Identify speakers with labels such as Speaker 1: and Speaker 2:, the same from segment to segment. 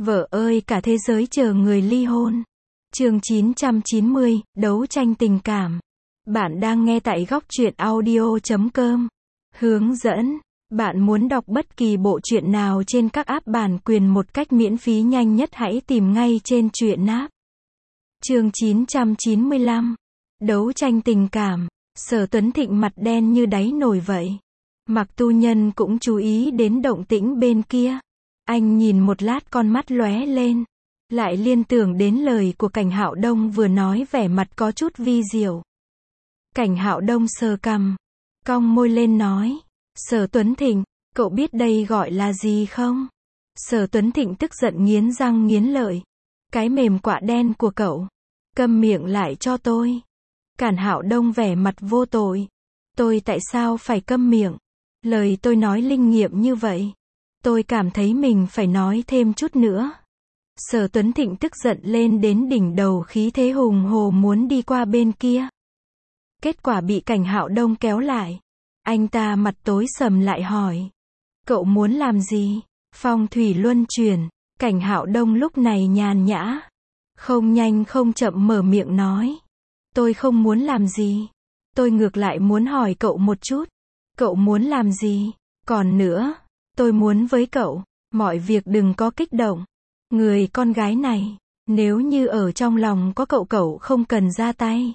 Speaker 1: Vợ ơi cả thế giới chờ người ly hôn. Chương 990, đấu tranh tình cảm. Bạn đang nghe tại góc truyện audio.com. Hướng dẫn. Bạn muốn đọc bất kỳ bộ truyện nào trên các app bản quyền một cách miễn phí nhanh nhất hãy tìm ngay trên truyện app. Chương 995. Đấu tranh tình cảm. Sở Tuấn Thịnh mặt đen như đáy nồi vậy. Mạc Tu Nhân cũng chú ý đến động tĩnh bên kia. Anh nhìn một lát con mắt lóe lên. Lại liên tưởng đến lời của Cảnh Hạo Đông vừa nói vẻ mặt có chút vi diệu. Cảnh Hạo Đông sờ cằm, cong môi lên nói. Sở Tuấn Thịnh, cậu biết đây gọi là gì không? Sở Tuấn Thịnh tức giận nghiến răng nghiến lợi. Cái mềm quạ đen của cậu. Câm miệng lại cho tôi. Cảnh Hạo Đông vẻ mặt vô tội. Tôi tại sao phải câm miệng? Lời tôi nói linh nghiệm như vậy. Tôi cảm thấy mình phải nói thêm chút nữa. Sở Tuấn Thịnh tức giận lên đến đỉnh đầu, khí thế hùng hồ muốn đi qua bên kia. Kết quả bị Cảnh Hạo Đông kéo lại. Anh ta mặt tối sầm lại hỏi. Cậu muốn làm gì? Phong thủy luân chuyển. Cảnh Hạo Đông lúc này nhàn nhã. Không nhanh không chậm mở miệng nói. Tôi không muốn làm gì. Tôi ngược lại muốn hỏi cậu một chút. Cậu muốn làm gì? Còn nữa, tôi muốn với cậu, mọi việc đừng có kích động. Người con gái này, nếu như ở trong lòng có cậu, cậu không cần ra tay.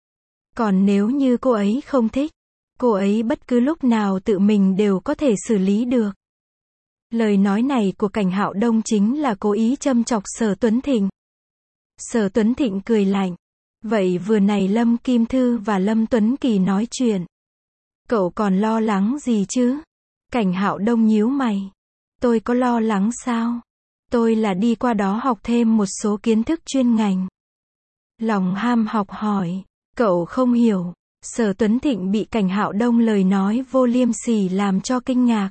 Speaker 1: Còn nếu như cô ấy không thích, cô ấy bất cứ lúc nào tự mình đều có thể xử lý được. Lời nói này của Cảnh Hạo Đông chính là cố ý châm chọc Sở Tuấn Thịnh. Sở Tuấn Thịnh cười lạnh. Vậy vừa này Lâm Kim Thư và Lâm Tuấn Kỳ nói chuyện. Cậu còn lo lắng gì chứ? Cảnh Hạo Đông nhíu mày. Tôi có lo lắng sao? Tôi là đi qua đó học thêm một số kiến thức chuyên ngành. Lòng ham học hỏi. Cậu không hiểu. Sở Tuấn Thịnh bị Cảnh Hạo Đông lời nói vô liêm sỉ làm cho kinh ngạc.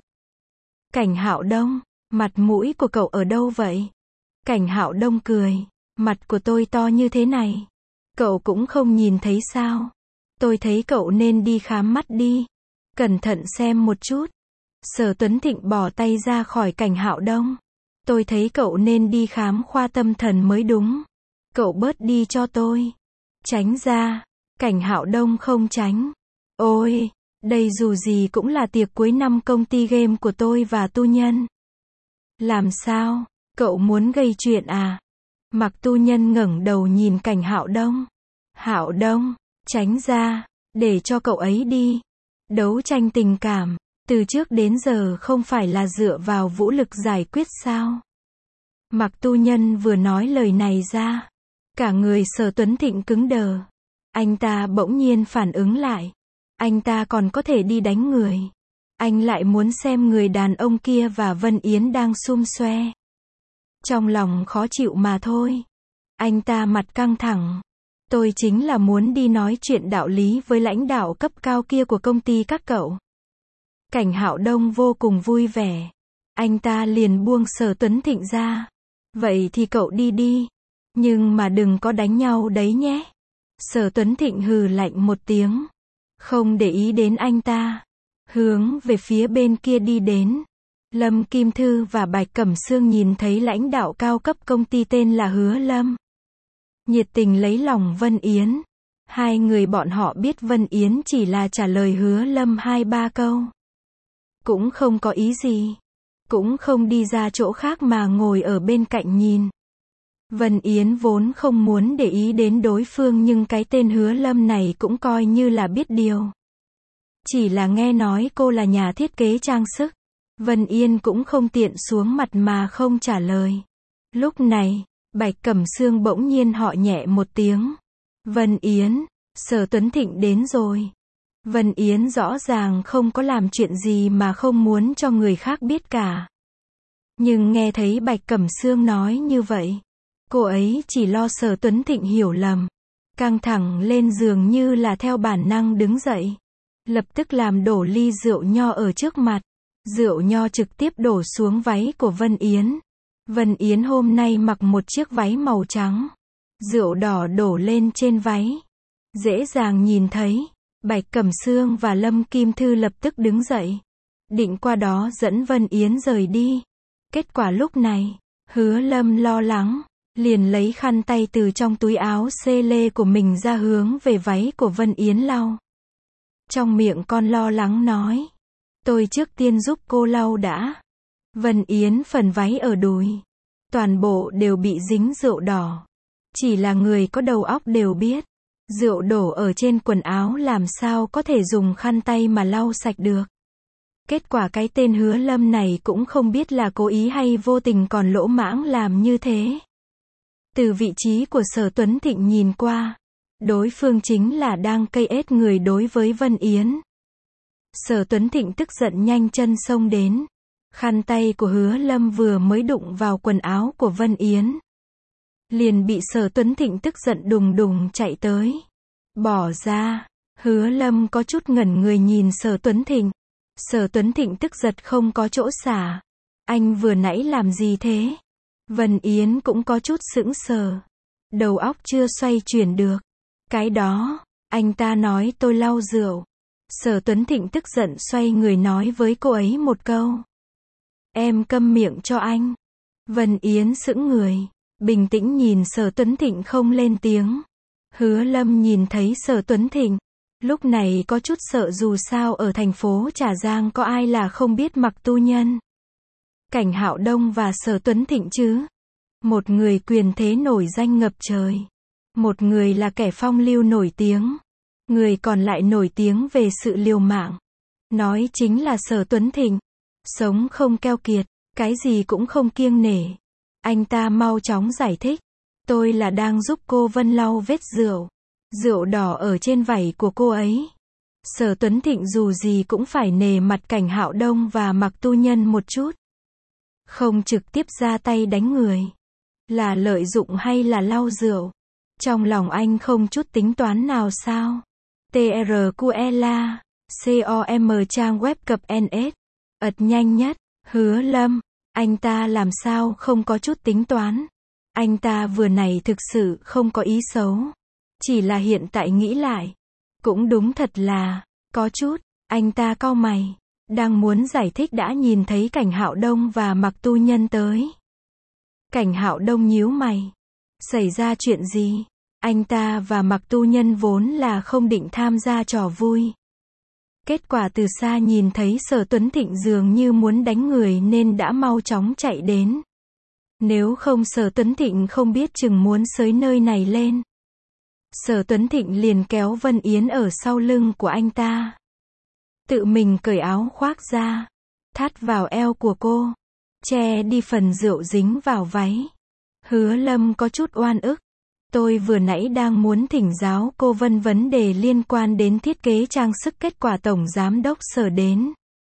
Speaker 1: Cảnh Hạo Đông, mặt mũi của cậu ở đâu vậy? Cảnh Hạo Đông cười. Mặt của tôi to như thế này. Cậu cũng không nhìn thấy sao? Tôi thấy cậu nên đi khám mắt đi. Cẩn thận xem một chút. Sở Tuấn Thịnh bỏ tay ra khỏi Cảnh Hạo Đông. Tôi thấy cậu nên đi khám khoa tâm thần mới đúng. Cậu bớt đi cho tôi. Tránh ra. Cảnh Hạo Đông không tránh. Ôi, đây dù gì cũng là tiệc cuối năm công ty game của tôi và Tu Nhân. Làm sao? Cậu muốn gây chuyện à? Mạc Tu Nhân ngẩng đầu nhìn Cảnh Hạo Đông. Hạo Đông, tránh ra, để cho cậu ấy đi. Đấu tranh tình cảm, từ trước đến giờ không phải là dựa vào vũ lực giải quyết sao? Mạc Tu Nhân vừa nói lời này ra, cả người Sở Tuấn Thịnh cứng đờ. Anh ta bỗng nhiên phản ứng lại. Anh ta còn có thể đi đánh người. Anh lại muốn xem người đàn ông kia và Vân Yến đang xum xoe. Trong lòng khó chịu mà thôi. Anh ta mặt căng thẳng. Tôi chính là muốn đi nói chuyện đạo lý với lãnh đạo cấp cao kia của công ty các cậu. Cảnh Hạo Đông vô cùng vui vẻ. Anh ta liền buông Sở Tuấn Thịnh ra. Vậy thì cậu đi đi. Nhưng mà đừng có đánh nhau đấy nhé. Sở Tuấn Thịnh hừ lạnh một tiếng. Không để ý đến anh ta. Hướng về phía bên kia đi đến. Lâm Kim Thư và Bạch Cẩm Sương nhìn thấy lãnh đạo cao cấp công ty tên là Hứa Lâm. Nhiệt tình lấy lòng Vân Yến. Hai người bọn họ biết Vân Yến chỉ là trả lời Hứa Lâm 2-3 câu. Cũng không có ý gì. Cũng không đi ra chỗ khác mà ngồi ở bên cạnh nhìn. Vân Yến vốn không muốn để ý đến đối phương nhưng cái tên Hứa Lâm này cũng coi như là biết điều. Chỉ là nghe nói cô là nhà thiết kế trang sức. Vân Yên cũng không tiện xuống mặt mà không trả lời. Lúc này, Bạch Cẩm Sương bỗng nhiên họ nhẹ một tiếng. Vân Yến, Sở Tuấn Thịnh đến rồi. Vân Yến rõ ràng không có làm chuyện gì mà không muốn cho người khác biết cả. Nhưng nghe thấy Bạch Cẩm Sương nói như vậy, cô ấy chỉ lo Sở Tuấn Thịnh hiểu lầm. Căng thẳng lên giường như là theo bản năng đứng dậy. Lập tức làm đổ ly rượu nho ở trước mặt. Rượu nho trực tiếp đổ xuống váy của Vân Yến. Vân Yến hôm nay mặc một chiếc váy màu trắng. Rượu đỏ đổ lên trên váy. Dễ dàng nhìn thấy. Bạch Cẩm Sương và Lâm Kim Thư lập tức đứng dậy. Định qua đó dẫn Vân Yến rời đi. Kết quả lúc này, Hứa Lâm lo lắng, liền lấy khăn tay từ trong túi áo xê lê của mình ra hướng về váy của Vân Yến lau. Trong miệng con lo lắng nói, tôi trước tiên giúp cô lau đã. Vân Yến phần váy ở đùi, toàn bộ đều bị dính rượu đỏ. Chỉ là người có đầu óc đều biết, rượu đổ ở trên quần áo làm sao có thể dùng khăn tay mà lau sạch được. Kết quả cái tên Hứa Lâm này cũng không biết là cố ý hay vô tình còn lỗ mãng làm như thế. Từ vị trí của Sở Tuấn Thịnh nhìn qua, đối phương chính là đang cây ết người đối với Vân Yến. Sở Tuấn Thịnh tức giận nhanh chân xông đến. Khăn tay của Hứa Lâm vừa mới đụng vào quần áo của Vân Yến, liền bị Sở Tuấn Thịnh tức giận đùng đùng chạy tới. Bỏ ra. Hứa Lâm có chút ngẩn người nhìn Sở Tuấn Thịnh. Sở Tuấn Thịnh tức giật không có chỗ xả. Anh vừa nãy làm gì thế? Vân Yến cũng có chút sững sờ. Đầu óc chưa xoay chuyển được. Cái đó, anh ta nói tôi lau rượu. Sở Tuấn Thịnh tức giận xoay người nói với cô ấy một câu. Em câm miệng cho anh. Vân Yến sững người, bình tĩnh nhìn Sở Tuấn Thịnh không lên tiếng. Hứa Lâm nhìn thấy Sở Tuấn Thịnh, lúc này có chút sợ dù sao ở thành phố Trà Giang có ai là không biết Mặc Tu Nhân. Cảnh Hạo Đông và Sở Tuấn Thịnh chứ. Một người quyền thế nổi danh ngập trời. Một người là kẻ phong lưu nổi tiếng. Người còn lại nổi tiếng về sự liều mạng. Nói chính là Sở Tuấn Thịnh. Sống không keo kiệt, cái gì cũng không kiêng nể. Anh ta mau chóng giải thích. Tôi là đang giúp cô Vân lau vết rượu. Rượu đỏ ở trên vảy của cô ấy. Sở Tuấn Thịnh dù gì cũng phải nề mặt Cảnh Hạo Đông và Mặc Tu Nhân một chút. Không trực tiếp ra tay đánh người. Là lợi dụng hay là lau rượu? Trong lòng anh không chút tính toán nào sao? TRQLA, COM trang web cập NS. ật nhanh nhất, Hứa Lâm, anh ta làm sao không có chút tính toán. Anh ta vừa này thực sự không có ý xấu. Chỉ là hiện tại nghĩ lại. Cũng đúng thật là, có chút, anh ta cau mày. Đang muốn giải thích đã nhìn thấy Cảnh Hạo Đông và Mặc Tu Nhân tới. Cảnh Hạo Đông nhíu mày. Xảy ra chuyện gì? Anh ta và Mặc Tu Nhân vốn là không định tham gia trò vui. Kết quả từ xa nhìn thấy Sở Tuấn Thịnh dường như muốn đánh người nên đã mau chóng chạy đến. Nếu không Sở Tuấn Thịnh không biết chừng muốn xới nơi này lên. Sở Tuấn Thịnh liền kéo Vân Yến ở sau lưng của anh ta. Tự mình cởi áo khoác ra. Thắt vào eo của cô. Che đi phần rượu dính vào váy. Hứa Lâm có chút oan ức. Tôi vừa nãy đang muốn thỉnh giáo cô Vân vấn đề liên quan đến thiết kế trang sức, kết quả Tổng Giám đốc Sở đến.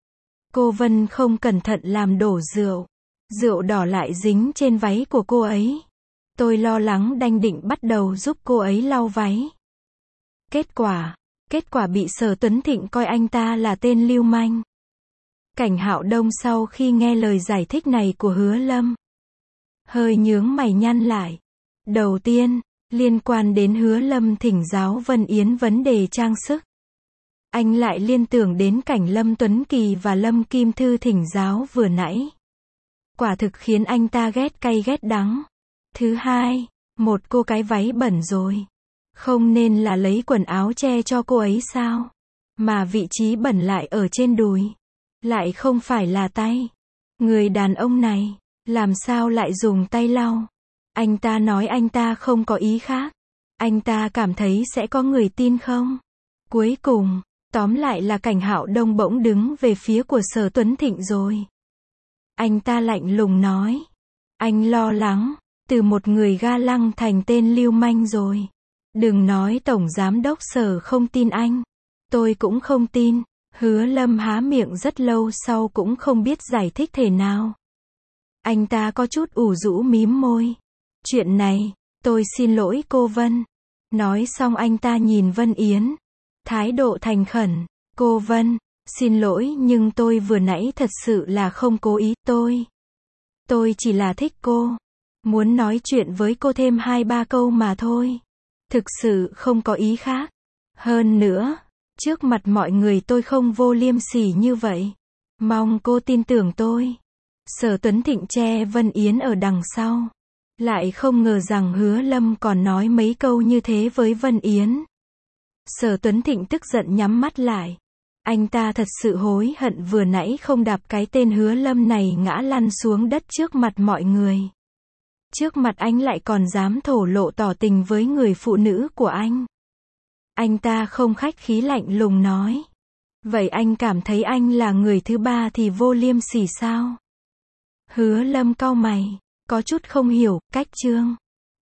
Speaker 1: Cô Vân không cẩn thận làm đổ rượu. Rượu đỏ lại dính trên váy của cô ấy. Tôi lo lắng đanh định bắt đầu giúp cô ấy lau váy. Kết quả bị Sở Tuấn Thịnh coi anh ta là tên lưu manh. Cảnh Hạo Đông sau khi nghe lời giải thích này của Hứa Lâm, hơi nhướng mày nhăn lại. Đầu tiên, liên quan đến Hứa Lâm thỉnh giáo Vân Yến vấn đề trang sức. Anh lại liên tưởng đến cảnh Lâm Tuấn Kỳ và Lâm Kim Thư thỉnh giáo vừa nãy. Quả thực khiến anh ta ghét cay ghét đắng. Thứ hai, một cô cái váy bẩn rồi. Không nên là lấy quần áo che cho cô ấy sao? Mà vị trí bẩn lại ở trên đùi. Lại không phải là tay. Người đàn ông này, làm sao lại dùng tay lau? Anh ta nói anh ta không có ý khác. Anh ta cảm thấy sẽ có người tin không? Cuối cùng, tóm lại là Cảnh Hạo Đông bỗng đứng về phía của Sở Tuấn Thịnh rồi. Anh ta lạnh lùng nói. Anh lo lắng, từ một người ga lăng thành tên lưu manh rồi. Đừng nói Tổng Giám đốc Sở không tin anh. Tôi cũng không tin. Hứa Lâm há miệng rất lâu sau cũng không biết giải thích thế nào. Anh ta có chút ủ rũ mím môi. Chuyện này, tôi xin lỗi cô Vân. Nói xong anh ta nhìn Vân Yến. Thái độ thành khẩn. Cô Vân, xin lỗi nhưng tôi vừa nãy thật sự là không cố ý. Tôi chỉ là thích cô. Muốn nói chuyện với cô thêm 2-3 câu mà thôi. Thực sự không có ý khác. Hơn nữa, trước mặt mọi người tôi không vô liêm sỉ như vậy. Mong cô tin tưởng tôi. Sở Tuấn Thịnh che Vân Yến ở đằng sau. Lại không ngờ rằng Hứa Lâm còn nói mấy câu như thế với Vân Yến. Sở Tuấn Thịnh tức giận nhắm mắt lại. Anh ta thật sự hối hận vừa nãy không đạp cái tên Hứa Lâm này ngã lăn xuống đất trước mặt mọi người. Trước mặt anh lại còn dám thổ lộ tỏ tình với người phụ nữ của anh. Anh ta không khách khí lạnh lùng nói. Vậy anh cảm thấy anh là người thứ ba thì vô liêm sỉ sao? Hứa Lâm cau mày, có chút không hiểu, cách Trương